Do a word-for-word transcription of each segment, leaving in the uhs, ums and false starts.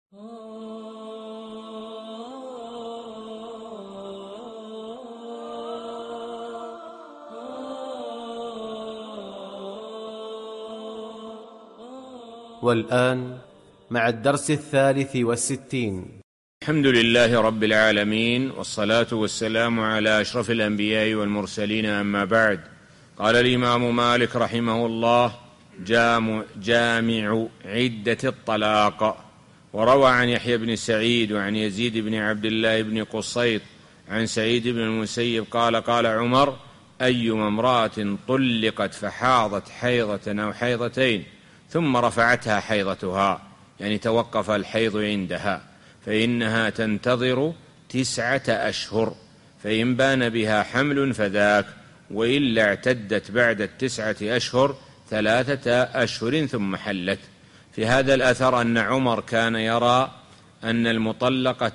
والآن مع الدرس الثالث والستين. الحمد لله رب العالمين، والصلاة والسلام على أشرف الأنبياء والمرسلين، أما بعد. قال الإمام مالك رحمه الله: جامع, جامع عدة الطلاق. وروى عن يحيى بن سعيد وعن يزيد بن عبد الله بن قصيط عن سعيد بن المسيب قال: قال عمر: أيما امرأة طلقت فحاضت حيضة أو حيضتين ثم رفعتها حيضتها، يعني توقف الحيض عندها، فإنها تنتظر تسعة أشهر، فإن بان بها حمل فذاك، وإلا اعتدت بعد التسعة أشهر ثلاثة أشهر ثم حلت. في هذا الأثر أن عمر كان يرى أن المطلقة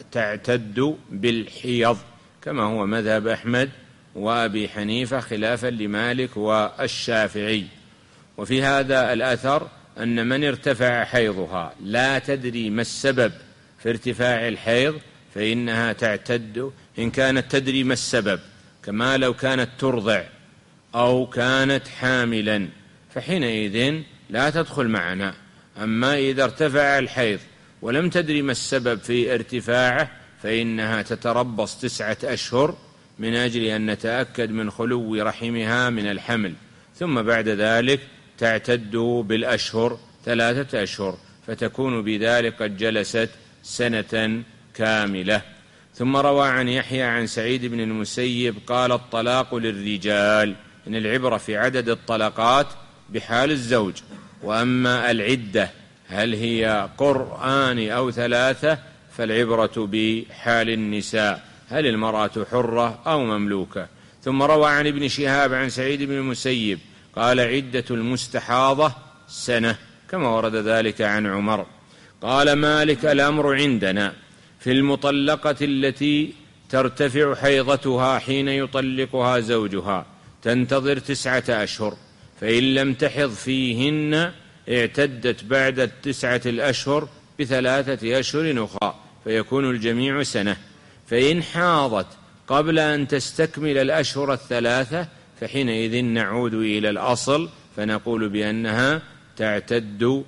تعتد بالحيض، كما هو مذهب أحمد وأبي حنيفة، خلافا لمالك والشافعي. وفي هذا الأثر أن من ارتفع حيضها لا تدري ما السبب في ارتفاع الحيض فإنها تعتد، إن كانت تدري ما السبب، كما لو كانت ترضع أو كانت حاملا فحينئذ لا تدخل معنا. أما إذا ارتفع الحيض ولم تدري ما السبب في ارتفاعه فإنها تتربص تسعة أشهر من أجل أن نتأكد من خلو رحمها من الحمل، ثم بعد ذلك تعتد بالأشهر ثلاثة أشهر، فتكون بذلك قد جلست سنة كاملة. ثم روى عن يحيى عن سعيد بن المسيب قال: الطلاق للرجال، إن العبرة في عدد الطلقات بحال الزوج، وأما العدة هل هي قرآن أو ثلاثة فالعبرة بحال النساء، هل المرأة حرة أو مملوكة. ثم روى عن ابن شهاب عن سعيد بن المسيب قال: عدة المستحاضة سنة، كما ورد ذلك عن عمر. قال مالك: الأمر عندنا في المطلقة التي ترتفع حيضتها حين يطلقها زوجها، تنتظر تسعة أشهر، فإن لم تحض فيهن اعتدت بعد التسعة الأشهر بثلاثة أشهر أخرى، فيكون الجميع سنة. فإن حاضت قبل أن تستكمل الأشهر الثلاثة فحينئذ نعود إلى الأصل فنقول بأنها تعتد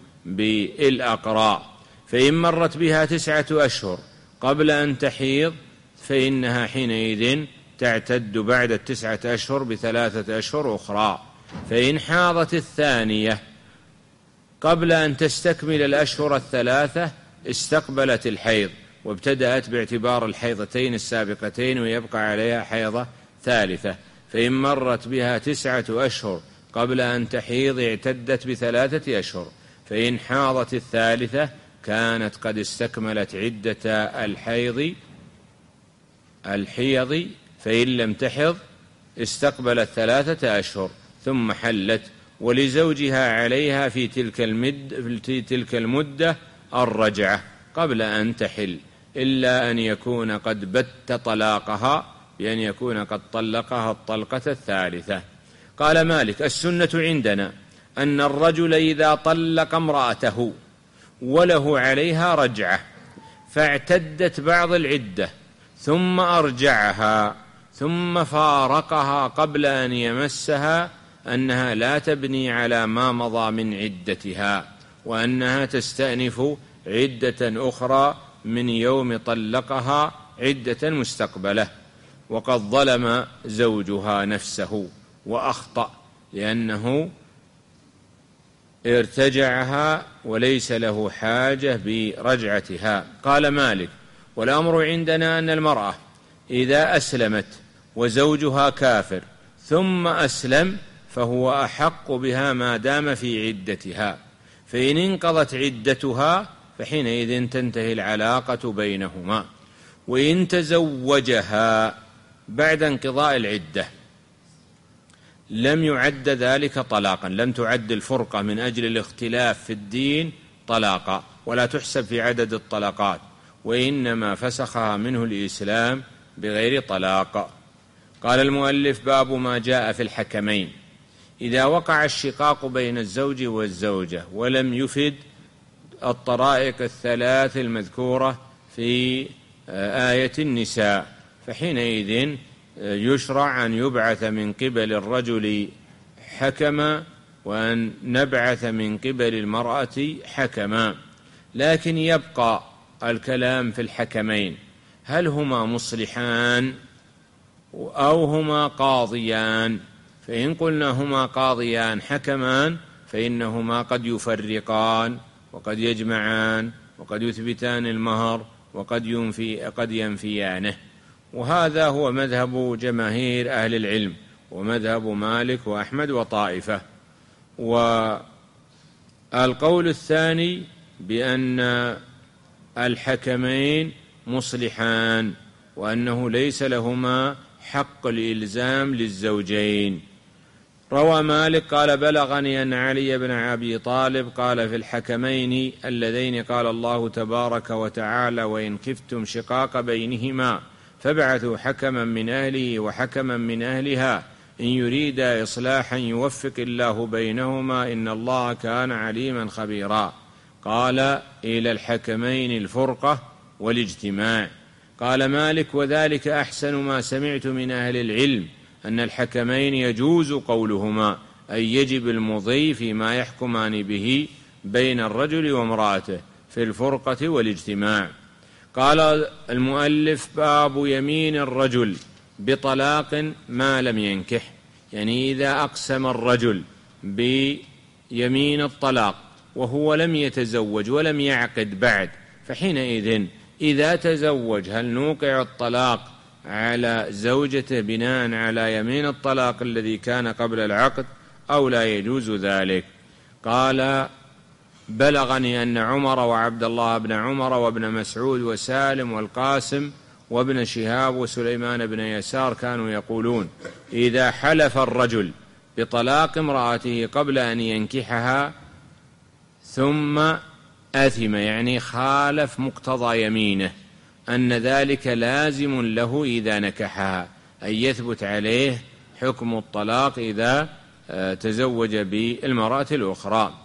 بالأقراء. فإن مرت بها تسعة أشهر قبل أن تحيض فإنها حينئذ تعتد بعد التسعة أشهر بثلاثة أشهر أخرى. فإن حاضت الثانية قبل أن تستكمل الأشهر الثلاثة استقبلت الحيض وابتدأت باعتبار الحيضتين السابقتين ويبقى عليها حيضة ثالثة. فإن مرت بها تسعة أشهر قبل أن تحيض اعتدت بثلاثة أشهر. فإن حاضت الثالثة كانت قد استكملت عدة الحيض الحيض فإن لم تحض استقبلت ثلاثة أشهر ثم حلت، ولزوجها عليها في تلك المد في تلك المدة الرجعة قبل أن تحل، إلا أن يكون قد بت طلاقها بأن يكون قد طلقها الطلقة الثالثة. قال مالك: السنة عندنا أن الرجل إذا طلق امرأته وله عليها رجعة فاعتدت بعض العدة ثم أرجعها ثم فارقها قبل أن يمسها أنها لا تبني على ما مضى من عدتها، وأنها تستأنف عدة أخرى من يوم طلقها عدة مستقبلة، وقد ظلم زوجها نفسه وأخطأ لأنه ارتجعها وليس له حاجة برجعتها. قال مالك: والأمر عندنا أن المرأة إذا أسلمت وزوجها كافر ثم أسلم فهو أحق بها ما دام في عدتها، فإن انقضت عدتها فحينئذ تنتهي العلاقة بينهما. وإن تزوجها بعد انقضاء العدة لم يعد ذلك طلاقا، لم تعد الفرقة من أجل الاختلاف في الدين طلاقا ولا تحسب في عدد الطلاقات، وإنما فسخها منه الإسلام بغير طلاق. قال المؤلف: باب ما جاء في الحكمين. إذا وقع الشقاق بين الزوج والزوجة ولم يفد الطرائق الثلاث المذكورة في آية النساء، فحينئذ يشرع أن يبعث من قبل الرجل حكما وأن نبعث من قبل المرأة حكما. لكن يبقى الكلام في الحكمين، هل هما مصلحان أو هما قاضيان؟ فإن قلنا هما قاضيان حكمان فإنهما قد يفرقان وقد يجمعان وقد يثبتان المهر وقد ينفي قد ينفيانه، وهذا هو مذهب جماهير أهل العلم ومذهب مالك وأحمد وطائفة. والقول الثاني بأن الحكمين مصلحان وأنه ليس لهما حق الإلزام للزوجين. روى مالك قال بلغني أن علي بن أبي طالب قال في الحكمين اللذين قال الله تبارك وتعالى وإن خفتم شقاق بينهما فابعثوا حكما من أهله وحكما من أهلها إن يريدا إصلاحا يوفق الله بينهما إن الله كان عليما خبيرا. قال إلى الحكمين الفرقة والاجتماع. قال مالك وذلك أحسن ما سمعت من أهل العلم أن الحكمين يجوز قولهما أي يجب المضي فيما يحكمان به بين الرجل وامرأته في الفرقة والاجتماع. قال المؤلف باب يمين الرجل بطلاق ما لم ينكح، يعني إذا أقسم الرجل بيمين الطلاق وهو لم يتزوج ولم يعقد بعد، فحينئذ إذا تزوج هل نوقع الطلاق على زوجته بناء على يمين الطلاق الذي كان قبل العقد أو لا يجوز ذلك؟ قال بلغني أن عمر وعبد الله بن عمر وابن مسعود وسالم والقاسم وابن شهاب وسليمان بن يسار كانوا يقولون إذا حلف الرجل بطلاق امرأته قبل أن ينكحها ثم آثم، يعني خالف مقتضى يمينه، أن ذلك لازم له إذا نكحها، أي يثبت عليه حكم الطلاق إذا تزوج بالمرأة الأخرى.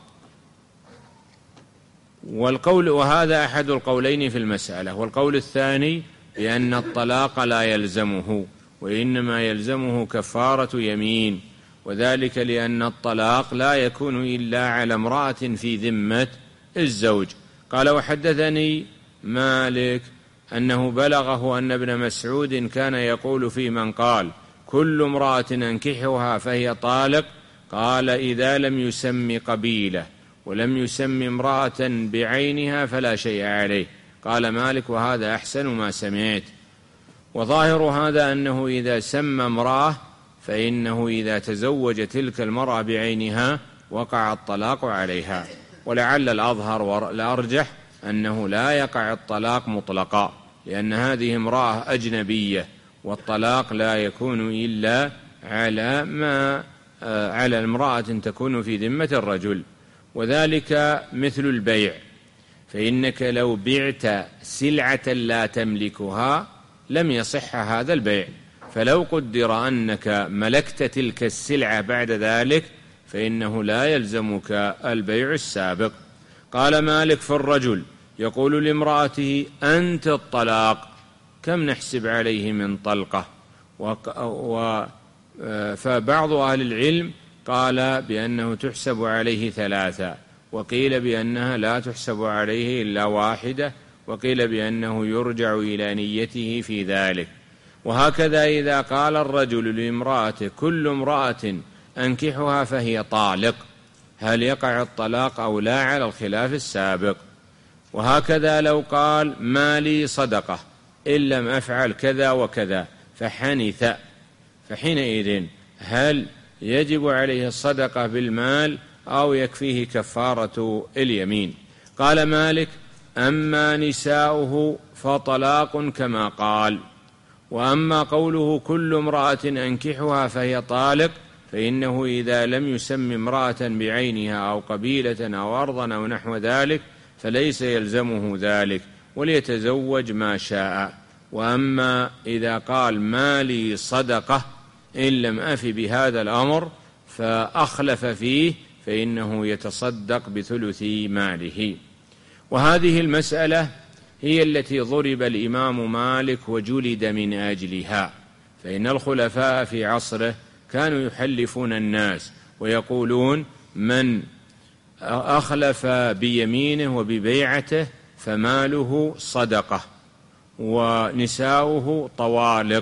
والقول وهذا أحد القولين في المسألة. والقول الثاني بأن الطلاق لا يلزمه وإنما يلزمه كفارة يمين، وذلك لأن الطلاق لا يكون إلا على امرأة في ذمة الزوج. قال وحدثني مالك أنه بلغه أن ابن مسعود كان يقول في من قال كل امرأة أنكحها فهي طالق، قال إذا لم يسم قبيلة ولم يسم امرأة بعينها فلا شيء عليه. قال مالك وهذا أحسن ما سمعت. وظاهر هذا أنه إذا سمى امرأة فإنه إذا تزوج تلك المرأة بعينها وقع الطلاق عليها، ولعل الأظهر والأرجح أنه لا يقع الطلاق مطلقا، لأن هذه امرأة أجنبية والطلاق لا يكون إلا على ما على امرأة تكون في ذمة الرجل. وذلك مثل البيع، فإنك لو بعت سلعة لا تملكها لم يصح هذا البيع، فلو قدر أنك ملكت تلك السلعة بعد ذلك فإنه لا يلزمك البيع السابق. قال مالك في الرجل يقول لامرأته أنت الطلاق كم نحسب عليه من طلقة؟ و فبعض أهل العلم قال بأنه تحسب عليه ثلاثة، وقيل بأنها لا تحسب عليه إلا واحدة، وقيل بأنه يرجع إلى نيته في ذلك. وهكذا إذا قال الرجل لامرأته كل امرأة أنكحها فهي طالق، هل يقع الطلاق أو لا على الخلاف السابق؟ وهكذا لو قال ما لي صدقة إن لم أفعل كذا وكذا فحنث، فحينئذ هل يجب عليه الصدقة بالمال أو يكفيه كفارة اليمين؟ قال مالك أما نساؤه فطلاق كما قال. وأما قوله كل امرأة أنكحها فهي طالق فإنه إذا لم يسم امرأة بعينها أو قبيلة أو أرضا أو نحو ذلك فليس يلزمه ذلك وليتزوج ما شاء. وأما إذا قال ما لي صدقة إن لم أف بهذا الأمر فأخلف فيه فإنه يتصدق بثلث ماله. وهذه المسألة هي التي ضرب الإمام مالك وجلد من أجلها، فإن الخلفاء في عصره كانوا يحلفون الناس ويقولون من أخلف بيمينه وببيعته فماله صدقة ونساؤه طوالق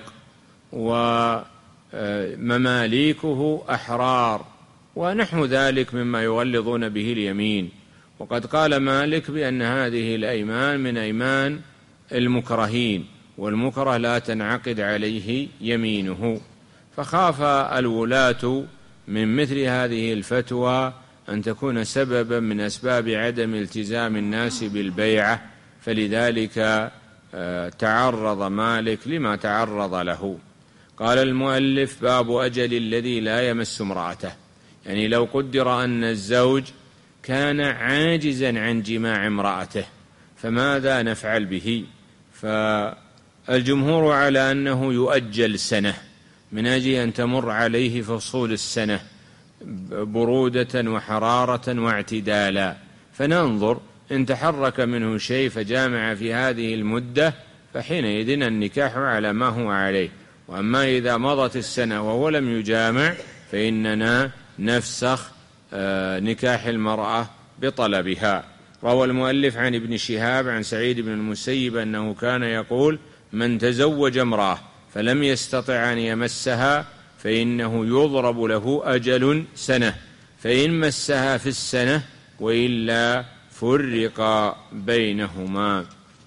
ومماليكه أحرار ونحو ذلك مما يغلظون به اليمين. وقد قال مالك بأن هذه الأيمان من أيمان المكرهين، والمكره لا تنعقد عليه يمينه، فخاف الولاة من مثل هذه الفتوى أن تكون سببا من أسباب عدم التزام الناس بالبيعة، فلذلك تعرض مالك لما تعرض له. قال المؤلف: باب أجل الذي لا يمس امرأته، يعني لو قدر أن الزوج كان عاجزا عن جماع امرأته فماذا نفعل به؟ فالجمهور على أنه يؤجل سنة من أجل أن تمر عليه فصول السنة برودة وحرارة واعتدالا، فننظر إن تحرك منه شيء فجامع في هذه المدة فحينئذ النكاح على ما هو عليه. وأما إذا مضت السنة وهو لم يجامع فإننا نفسخ نكاح المرأة بطلبها. روى المؤلف عن ابن شهاب عن سعيد بن المسيب أنه كان يقول: من تزوج امرأة فلم يستطع أن يمسها فإنه يضرب له أجل سنة، فإن مسها في السنة وإلا فرق بينهما.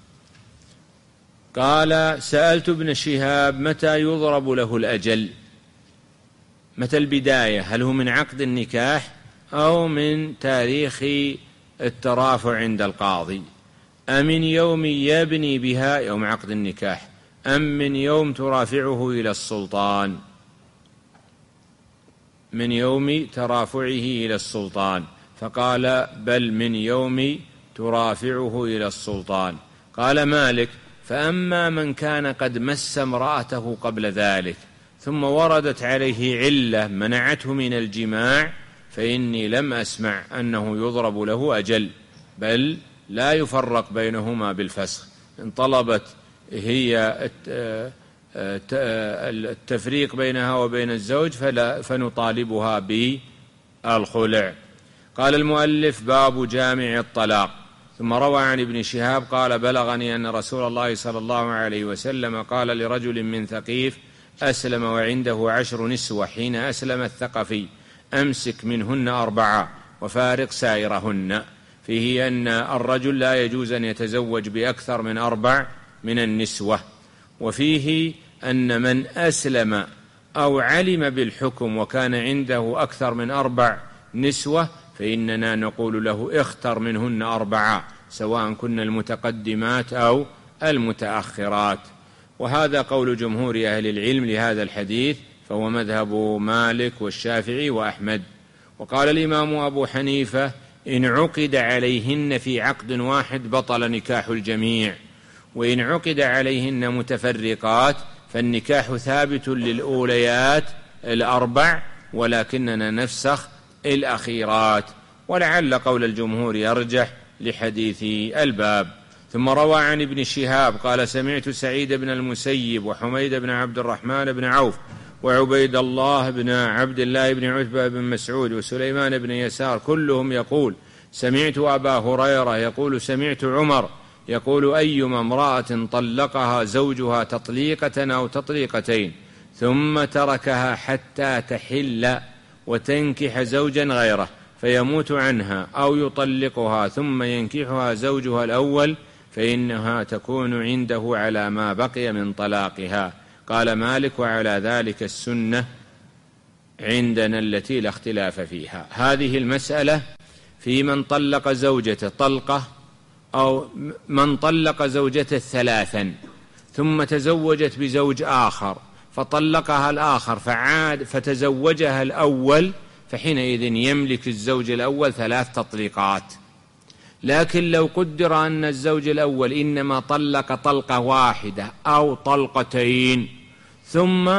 قال: سألت ابن شهاب: متى يضرب له الأجل؟ متى البداية؟ هل هو من عقد النكاح أو من تاريخ الترافع عند القاضي؟ أم من يوم يبني بها يوم عقد النكاح أم من يوم ترافعه إلى السلطان؟ من يوم ترافعه إلى السلطان. فقال: بل من يوم ترافعه إلى السلطان. قال مالك: فأما من كان قد مس امرأته قبل ذلك ثم وردت عليه علة منعته من الجماع فإني لم أسمع أنه يضرب له أجل، بل لا يفرق بينهما بالفسخ. إن طلبت هي التفريق بينها وبين الزوج فلا فنطالبها بالخلع. قال المؤلف: باب جامع الطلاق. ثم روى عن ابن شهاب قال: بلغني أن رسول الله صلى الله عليه وسلم قال لرجل من ثقيف أسلم وعنده عشر نسوة حين أسلم الثقفي: أمسك منهن أربعة وفارق سائرهن. فيه أن الرجل لا يجوز أن يتزوج بأكثر من أربع من النسوة. وفيه أن من أسلم أو علم بالحكم وكان عنده أكثر من أربع نسوة فإننا نقول له: اختر منهن أربعة، سواء كن المتقدمات أو المتأخرات. وهذا قول جمهور أهل العلم لهذا الحديث، فهو مذهب مالك والشافعي وأحمد. وقال الإمام أبو حنيفة: إن عقد عليهن في عقد واحد بطل نكاح الجميع، وإن عقد عليهن متفرقات فالنكاح ثابت للأوليات الأربع ولكننا نفسخ الأخيرات. ولعل قول الجمهور يرجح لحديث الباب. ثم روى عن ابن شهاب قال: سمعت سعيد بن المسيب وحميد بن عبد الرحمن بن عوف وعبيد الله بن عبد الله بن عتبة بن مسعود وسليمان بن يسار كلهم يقول: سمعت أبا هريرة يقول: سمعت عمر يقول: أيما امرأة طلقها زوجها تطليقة أو تطليقتين ثم تركها حتى تحل وتنكح زوجا غيره فيموت عنها أو يطلقها ثم ينكحها زوجها الأول فإنها تكون عنده على ما بقي من طلاقها. قال مالك: وعلى ذلك السنة عندنا التي لا اختلاف فيها. هذه المسألة في من طلق زوجته طلقة أو من طلق زوجته ثلاثا ثم تزوجت بزوج آخر فطلقها الآخر فعاد فتزوجها الأول، فحينئذ يملك الزوج الأول ثلاث تطليقات. لكن لو قدر أن الزوج الأول إنما طلق طلقة واحدة أو طلقتين ثم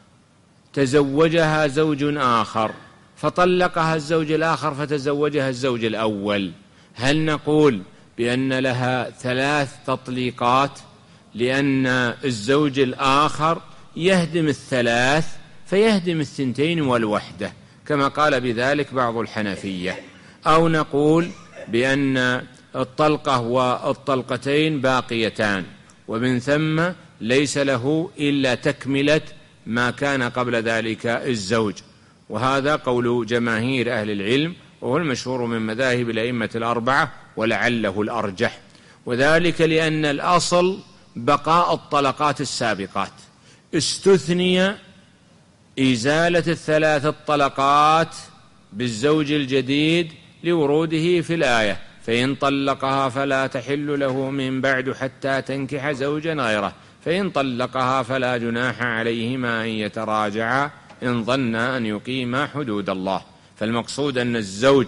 تزوجها زوج آخر فطلقها الزوج الآخر فتزوجها الزوج الأول، هل نقول بأن لها ثلاث تطليقات، لأن الزوج الآخر يهدم الثلاث فيهدم الثنتين والوحدة، كما قال بذلك بعض الحنفية. أو نقول بأن الطلقة والطلقتين باقيتان، ومن ثم ليس له إلا تكملة ما كان قبل ذلك الزوج، وهذا قول جماهير أهل العلم، وهو المشهور من مذاهب الأئمة الأربعة، ولعله الأرجح. وذلك لأن الأصل بقاء الطلقات السابقات، استثني إزالة الثلاث الطلقات بالزوج الجديد لوروده في الآية: فإن طلقها فلا تحل له من بعد حتى تنكح زوجا غيره، فإن طلقها فلا جناح عليهما أن يتراجعا إن ظنا أن يقيما حدود الله. فالمقصود أن الزوج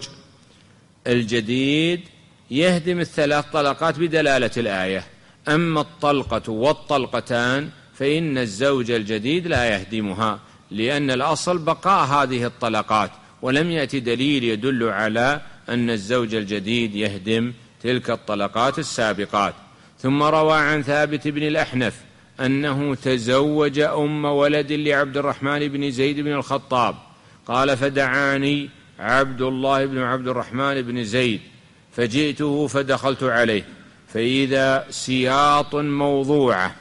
الجديد يهدم الثلاث طلقات بدلالة الآية، أما الطلقة والطلقتان فإن الزوج الجديد لا يهدمها، لأن الأصل بقاء هذه الطلقات، ولم يأتي دليل يدل على أن الزوج الجديد يهدم تلك الطلقات السابقات. ثم روى عن ثابت بن الأحنف أنه تزوج أم ولد لعبد الرحمن بن زيد بن الخطاب، قال: فدعاني عبد الله بن عبد الرحمن بن زيد فجئته فدخلت عليه، فإذا سياط موضوعة،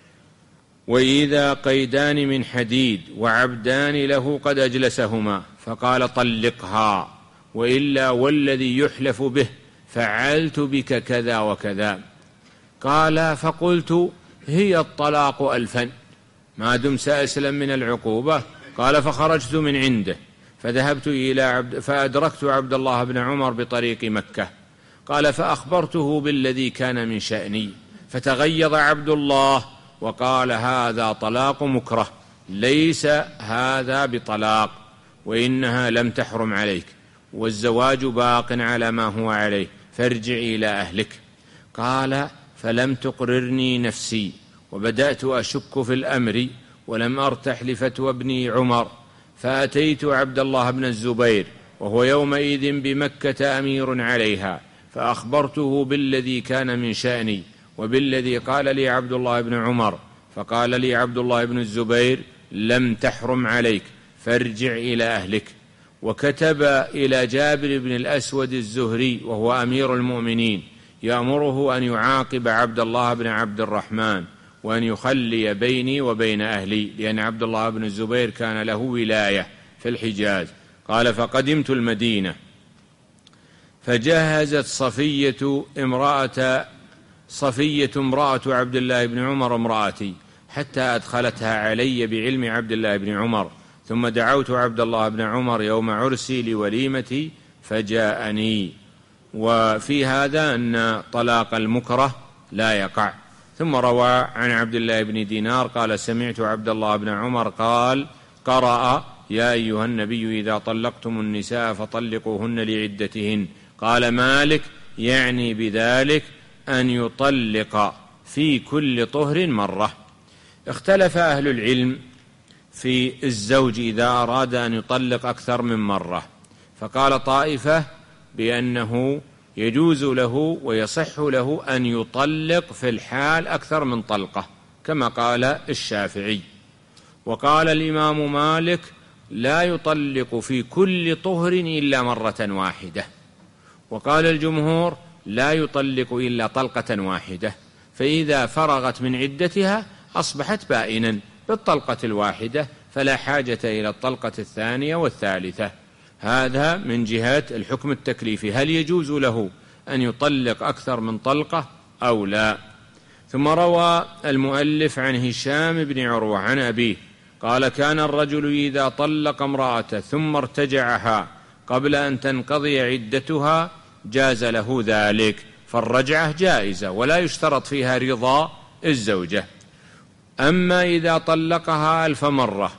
وإذا قيدان من حديد، وعبدان له قد أجلسهما، فقال: طلقها، وإلا والذي يحلف به فعلت بك كذا وكذا. قال: فقلت: هي الطلاق ألفا ما دمت سأسلم من العقوبة. قال: فخرجت من عنده فذهبت إلى عبد فأدركت عبد الله بن عمر بطريق مكة. قال: فأخبرته بالذي كان من شأني، فتغيظ عبد الله وقال: هذا طلاق مكره، ليس هذا بطلاق، وإنها لم تحرم عليك، والزواج باق على ما هو عليه، فارجع إلى أهلك. قال: فلم تقررني نفسي، وبدأت أشك في الأمر، ولم أرتح لفتوى ابن عمر، فأتيت عبد الله بن الزبير وهو يومئذ بمكة أمير عليها، فأخبرته بالذي كان من شأني وبالذي قال لي عبد الله بن عمر، فقال لي عبد الله بن الزبير: لم تحرم عليك، فارجع إلى أهلك. وكتب إلى جابر بن الأسود الزهري وهو أمير المؤمنين يأمره أن يعاقب عبد الله بن عبد الرحمن، وأن يخلي بيني وبين أهلي، لأن عبد الله بن الزبير كان له ولاية في الحجاز. قال: فقدمت المدينة فجهزت صفية امرأة صفية امرأة عبد الله بن عمر امرأتي، حتى أدخلتها علي بعلم عبد الله بن عمر، ثم دعوت عبد الله بن عمر يوم عرسي لوليمتي فجاءني. وفي هذا أن طلاق المكره لا يقع. ثم روى عن عبد الله بن دينار قال: سمعت عبد الله بن عمر قال: قرأ: يا أيها النبي إذا طلقتم النساء فطلقوهن لعدتهن. قال مالك: يعني بذلك أن يطلق في كل طهر مرة. اختلف أهل العلم في الزوج إذا أراد أن يطلق أكثر من مرة، فقال طائفة بأنه يجوز له ويصح له أن يطلق في الحال أكثر من طلقة، كما قال الشافعي. وقال الإمام مالك: لا يطلق في كل طهر إلا مرة واحدة. وقال الجمهور: لا يطلق إلا طلقة واحدة، فإذا فرغت من عدتها أصبحت بائنا بالطلقة الواحدة، فلا حاجة إلى الطلقة الثانية والثالثة. هذا من جهة الحكم التكليفي، هل يجوز له أن يطلق أكثر من طلقة أو لا؟ ثم روى المؤلف عن هشام بن عروة عن أبيه قال: كان الرجل إذا طلق امرأة ثم ارتجعها قبل أن تنقضي عدتها جاز له ذلك، فالرجعة جائزة ولا يشترط فيها رضا الزوجة. أما إذا طلقها ألف مرة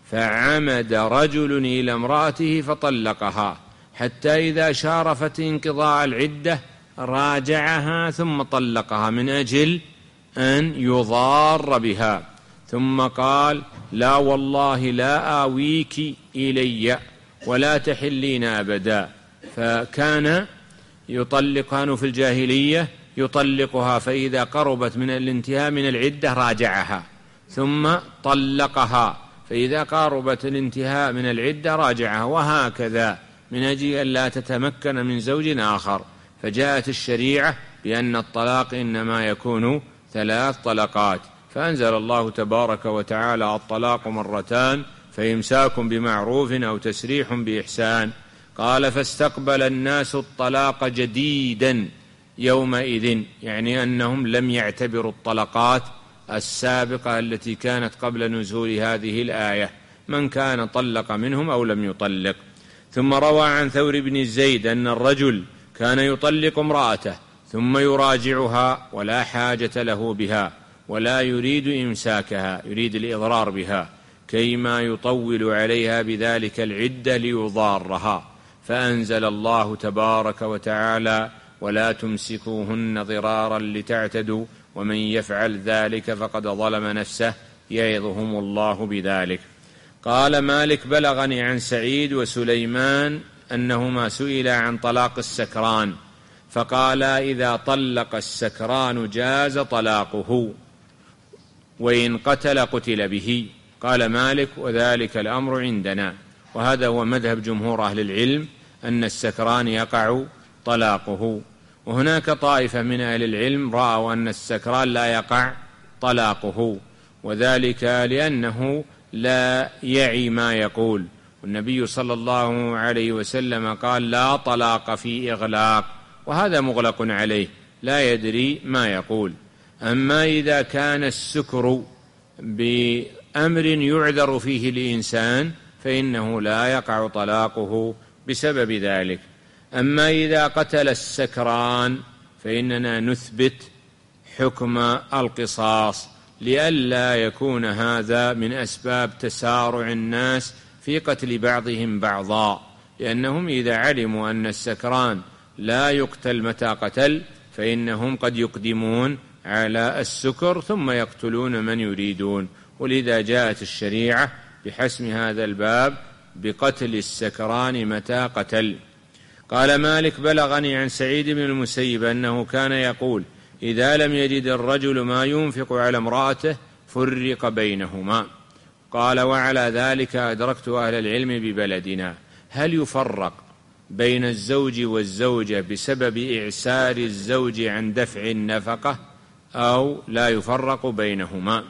فعمد رجل إلى امرأته فطلقها حتى إذا شارفت انقضاء العدة راجعها ثم طلقها من أجل أن يضار بها، ثم قال: لا والله لا آويك إلي ولا تحلين أبدا، فكان يطلق، كانوا في الجاهلية يطلقها، فإذا قربت من الانتهاء من العدة راجعها ثم طلقها، فإذا قاربت الانتهاء من العدة راجعها، وهكذا من أجل أن لا تتمكن من زوج آخر. فجاءت الشريعة بأن الطلاق إنما يكون ثلاث طلقات، فأنزل الله تبارك وتعالى: الطلاق مرتان فإمساك بمعروف أو تسريح بإحسان. قال: فاستقبل الناس الطلاق جديدا يومئذ، يعني أنهم لم يعتبروا الطلقات السابقة التي كانت قبل نزول هذه الآية، من كان طلق منهم أو لم يطلق. ثم روى عن ثور بن زيد أن الرجل كان يطلق امرأته ثم يراجعها ولا حاجة له بها ولا يريد إمساكها، يريد الإضرار بها، كيما يطول عليها بذلك العدة ليضارها، فأنزل الله تبارك وتعالى: ولا تمسكوهن ضرارا لتعتدوا ومن يفعل ذلك فقد ظلم نفسه يعظهم الله بذلك. قال مالك: بلغني عن سعيد وسليمان أنهما سئلا عن طلاق السكران فقال: إذا طلق السكران جاز طلاقه، وإن قتل قتل به. قال مالك: وذلك الأمر عندنا. وهذا هو مذهب جمهور أهل العلم، أن السكران يقع طلاقه. وهناك طائفة من أهل العلم رأوا أن السكران لا يقع طلاقه، وذلك لأنه لا يعي ما يقول، والنبي صلى الله عليه وسلم قال: لا طلاق في إغلاق، وهذا مغلق عليه لا يدري ما يقول. أما إذا كان السكر بأمر يعذر فيه الإنسان فإنه لا يقع طلاقه بسبب ذلك. أما إذا قتل السكران فإننا نثبت حكم القصاص، لئلا يكون هذا من أسباب تسارع الناس في قتل بعضهم بعضا، لأنهم إذا علموا أن السكران لا يقتل متى قتل فإنهم قد يقدمون على السكر ثم يقتلون من يريدون. ولذا جاءت الشريعة بحسم هذا الباب بقتل السكران متى قتل. قال مالك: بلغني عن سعيد بن المسيب أنه كان يقول: إذا لم يجد الرجل ما ينفق على امرأته فرق بينهما. قال: وعلى ذلك أدركت أهل العلم ببلدنا، هل يفرق بين الزوج والزوجة بسبب إعسار الزوج عن دفع النفقة أو لا يفرق بينهما؟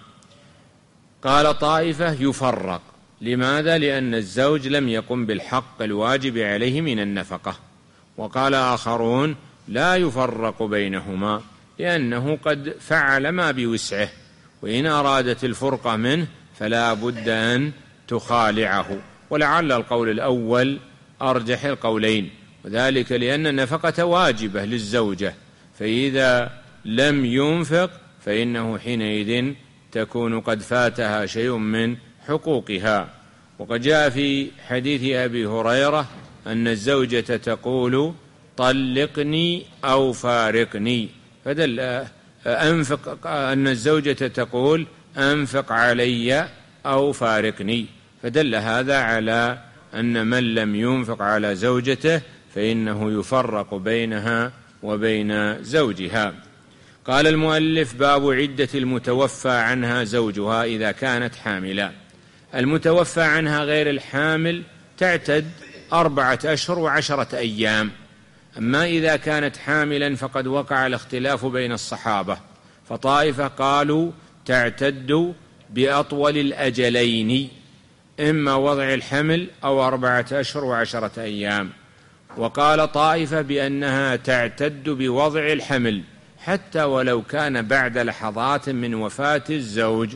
قال طائفة: يفرق. لماذا؟ لأن الزوج لم يقم بالحق الواجب عليه من النفقة. وقال آخرون: لا يفرق بينهما، لأنه قد فعل ما بوسعه، وإن أرادت الفرقة منه فلا بد أن تخالعه. ولعل القول الأول أرجح القولين، وذلك لأن النفقة واجبة للزوجة، فإذا لم ينفق فإنه حينئذ تكون قد فاتها شيء من حقوقها. وقد جاء في حديث أبي هريرة أن الزوجة تقول: طلقني أو فارقني، فدل أنفق أن الزوجة تقول: أنفق علي أو فارقني، فدل هذا على أن من لم ينفق على زوجته فإنه يفرق بينها وبين زوجها. قال المؤلف: باب عدة المتوفى عنها زوجها إذا كانت حاملا. المتوفى عنها غير الحامل تعتد أربعة أشهر وعشرة أيام. أما إذا كانت حاملا فقد وقع الاختلاف بين الصحابة، فطائفة قالوا تعتد بأطول الأجلين، إما وضع الحمل أو أربعة أشهر وعشرة أيام. وقال طائفة بأنها تعتد بوضع الحمل حتى ولو كان بعد لحظات من وفاة الزوج.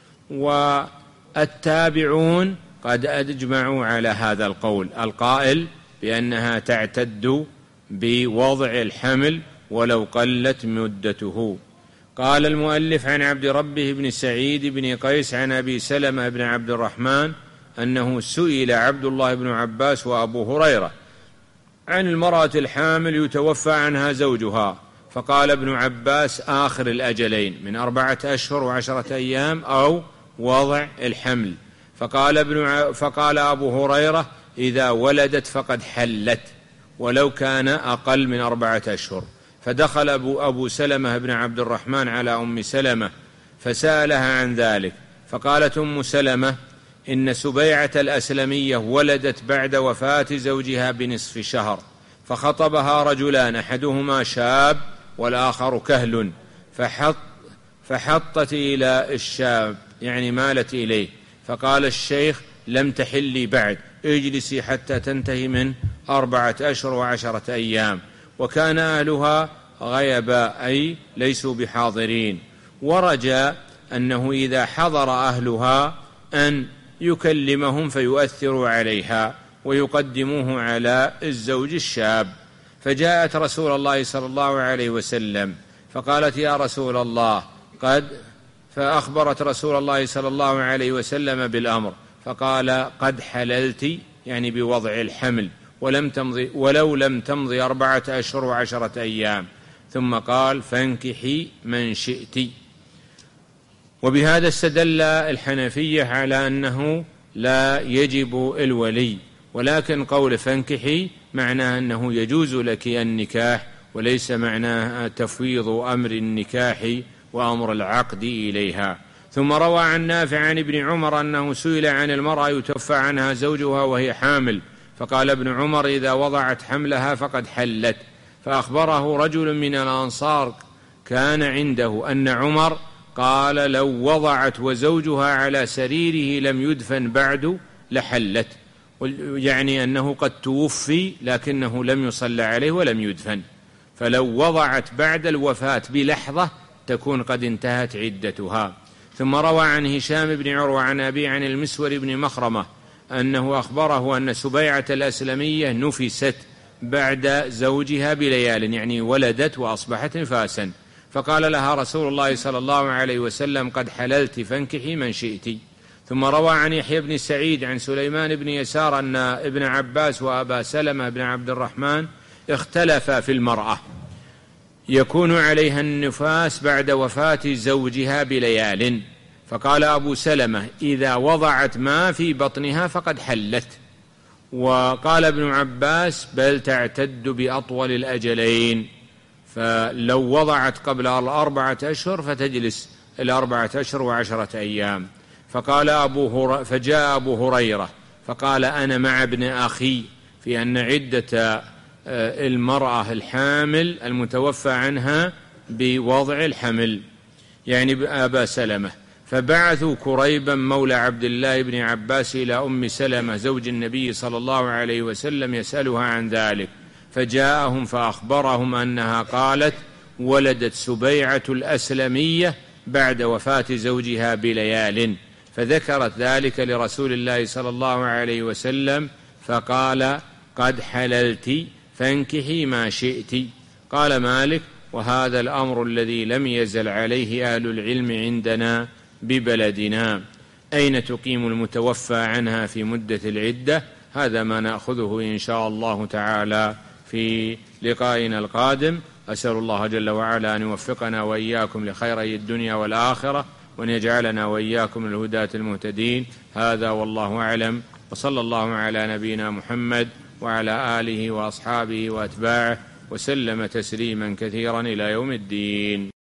والتابعون قد أجمعوا على هذا القول، القائل بأنها تعتد بوضع الحمل ولو قلت مدته. قال المؤلف: عن عبد ربه بن سعيد بن قيس عن أبي سلمة بن عبد الرحمن أنه سئل عبد الله بن عباس وأبو هريرة عن المرأة الحامل يتوفى عنها زوجها، فقال ابن عباس: آخر الأجلين من أربعة أشهر وعشرة أيام أو وضع الحمل. فقال, ابن ع... فقال أبو هريرة: إذا ولدت فقد حلت. ولو كان أقل من أربعة أشهر. فدخل أبو, أبو سلمة بن عبد الرحمن على أم سلمة فسألها عن ذلك، فقالت أم سلمة: إن سبيعة الأسلمية ولدت بعد وفاة زوجها بنصف شهر، فخطبها رجلان، أحدهما شاب والآخر كهل، فحط فحطت إلى الشاب، يعني مالت إليه، فقال الشيخ: لم تحلي بعد، اجلسي حتى تنتهي من أربعة أشهر وعشرة أيام. وكان أهلها غيبا، أي ليسوا بحاضرين، ورجى أنه إذا حضر أهلها أن يكلمهم فيؤثروا عليها ويقدموه على الزوج الشاب. فجاءت رسول الله صلى الله عليه وسلم فقالت: يا رسول الله قد فأخبرت رسول الله صلى الله عليه وسلم بالأمر، فقال: قد حللت، يعني بوضع الحمل، ولم تمضي ولو لم تمضي أربعة أشهر وعشرة أيام. ثم قال: فانكحي من شئت. وبهذا استدل الحنفية على أنه لا يجب الولي، ولكن قول فانكحي معناه أنه يجوز لك النكاح، وليس معناه تفويض أمر النكاح وأمر العقد إليها. ثم روى عن نافع عن ابن عمر أنه سئل عن المرأة يتوفى عنها زوجها وهي حامل، فقال ابن عمر: إذا وضعت حملها فقد حلت. فأخبره رجل من الأنصار كان عنده أن عمر قال: لو وضعت وزوجها على سريره لم يدفن بعد لحلت، يعني أنه قد توفي لكنه لم يصلى عليه ولم يدفن، فلو وضعت بعد الوفاة بلحظة تكون قد انتهت عدتها. ثم روى عن هشام بن عروة عن أبي عن المسور بن مخرمة أنه أخبره أن سبيعة الأسلمية نفست بعد زوجها بليال، يعني ولدت وأصبحت نفاسا، فقال لها رسول الله صلى الله عليه وسلم: قد حللت فانكحي من شئت. ثم روى عن يحيى بن سعيد عن سليمان بن يسار أن ابن عباس وأبا سلمة بن عبد الرحمن اختلفا في المرأة يكون عليها النفاس بعد وفاة زوجها بليال، فقال أبو سلمة: إذا وضعت ما في بطنها فقد حلت. وقال ابن عباس: بل تعتد بأطول الأجلين، فلو وضعت قبل الأربعة أشهر فتجلس الأربعة أشهر وعشرة أيام. فقال أبو هر... فجاء أبو هريرة فقال: أنا مع ابن أخي في أن عدة المرأة الحامل المتوفى عنها بوضع الحمل، يعني أبا سلمة. فبعثوا كريبا مولى عبد الله بن عباس إلى أم سلمة زوج النبي صلى الله عليه وسلم يسألها عن ذلك، فجاءهم فأخبرهم أنها قالت: ولدت سبيعة الأسلمية بعد وفاة زوجها بليال، فذكرت ذلك لرسول الله صلى الله عليه وسلم فقال: قد حللت فانكحي ما شئت. قال مالك: وهذا الأمر الذي لم يزل عليه أهل العلم عندنا ببلدنا. أين تقيم المتوفى عنها في مدة العدة؟ هذا ما نأخذه إن شاء الله تعالى في لقائنا القادم. أسأل الله جل وعلا أن يوفقنا وإياكم لخيري الدنيا والآخرة، وأن يجعلنا وإياكم الهداة المهتدين. هذا والله أعلم، وصلى الله على نبينا محمد وعلى آله وأصحابه وأتباعه وسلم تسليما كثيرا إلى يوم الدين.